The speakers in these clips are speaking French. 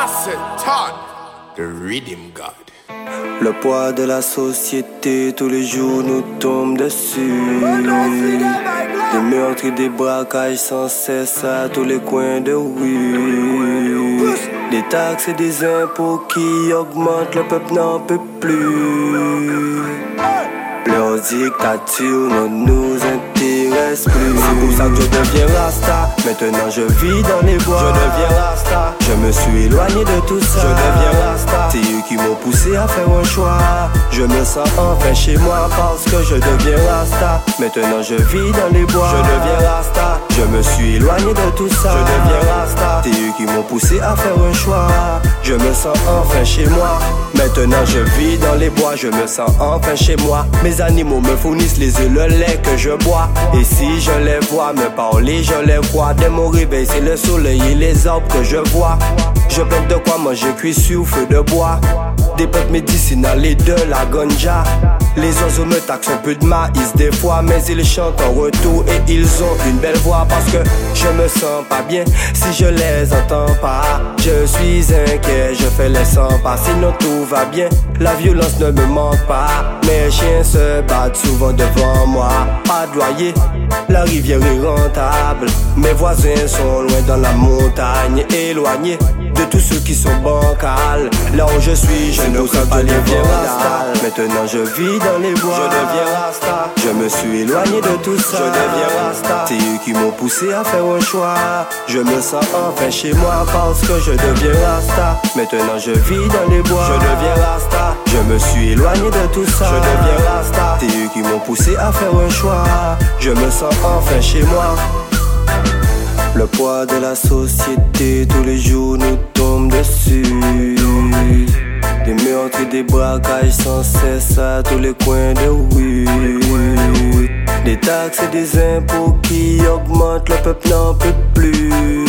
Master Todd, the Rhythm God. Le poids de la société, tous les jours nous tombe dessus. Des meurtres et des braquages sans cesse à tous les coins de rue. Des taxes et des impôts qui augmentent, le peuple n'en peut plus. Leur dictature ne nous intéresse plus. C'est pour ça que je deviens Rasta. Maintenant je vis dans les bois. Je deviens Rasta. Je me suis éloigné de tout ça. Je deviens Rasta. C'est eux qui m'ont poussé à faire un choix. Je me sens enfin chez moi parce que je deviens Rasta. Maintenant je vis dans les bois. Je deviens Rasta. Je me suis éloigné de tout ça. Je deviens Rasta. C'est eux qui m'ont poussé à faire un choix. Je me sens enfin chez moi. Maintenant je vis dans les bois. Je me sens enfin chez moi. Mes animaux me fournissent les œufs, le lait que je bois. Et si je les vois me parler, je les vois. Dès mon réveil, c'est le soleil et les arbres que je vois. Je plante de quoi manger cuit sur feu de bois. Des plantes médicinales et de la ganja. Les oiseaux me taxent un peu de maïs des fois, mais ils chantent en retour et ils ont une belle voix. Parce que je me sens pas bien si je les entends pas. Je suis inquiet, je fais les 100 pas, sinon tout va bien. La violence ne me manque pas. Mes chiens se battent souvent devant moi. Pas de loyer, la rivière est rentable. Mes voisins sont loin dans la montagne, éloignés de tous ceux qui sont bancals. Là où je suis, je ne crains pas les vandales. Maintenant je vis dans les bois. Je deviens Rasta. Je me suis éloigné de tout ça. Je deviens Rasta. C'est eux qui m'ont poussé à faire un choix. Je me sens enfin chez moi parce que je deviens Rasta. Maintenant je vis dans les bois. Je deviens Rasta. Je me suis éloigné de tout ça. Je deviens Rasta. C'est eux qui m'ont poussé à faire un choix. Je me sens enfin chez moi. Le poids de la société, tous les jours nous tombe dessus. Des meurtres et des braquages sans cesse à tous les coins de rue. Des taxes et des impôts qui augmentent, le peuple n'en peut plus.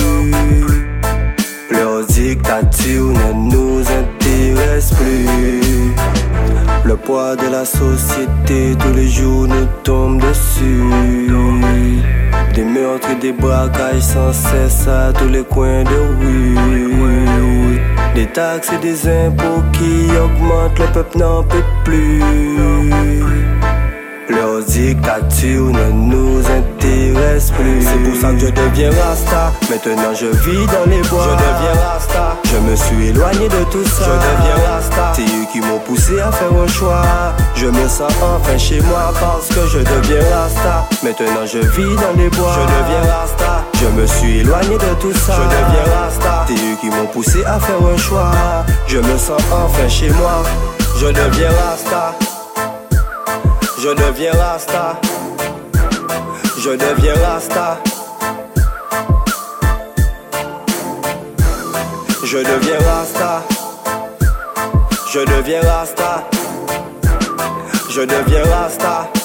Leur dictature ne nous intéresse plus. Le poids de la société, tous les jours nous tombe dessus. Des meurtres et des braquages sans cesse à tous les coins de rue. Des taxes et des impôts qui augmentent, le peuple n'en peut plus. Leur dictature ne nous intéresse plus. C'est pour ça que je deviens Rasta. Maintenant je vis dans les bois. Je deviens Rasta. Je me suis éloigné de tout ça. Je deviens Rasta. C'est eux qui m'ont poussé à faire un choix. Je me sens enfin chez moi parce que je deviens Rasta. Maintenant je vis dans les bois. Je deviens Rasta. Je me suis éloigné de tout ça. Je deviens Rasta. C'est eux qui m'ont poussé à faire un choix. Je me sens enfin chez moi. Je deviens Rasta. Je deviens Rasta. Je deviens Rasta. Je deviens Rasta. Je deviens Rasta. Je deviens Rasta.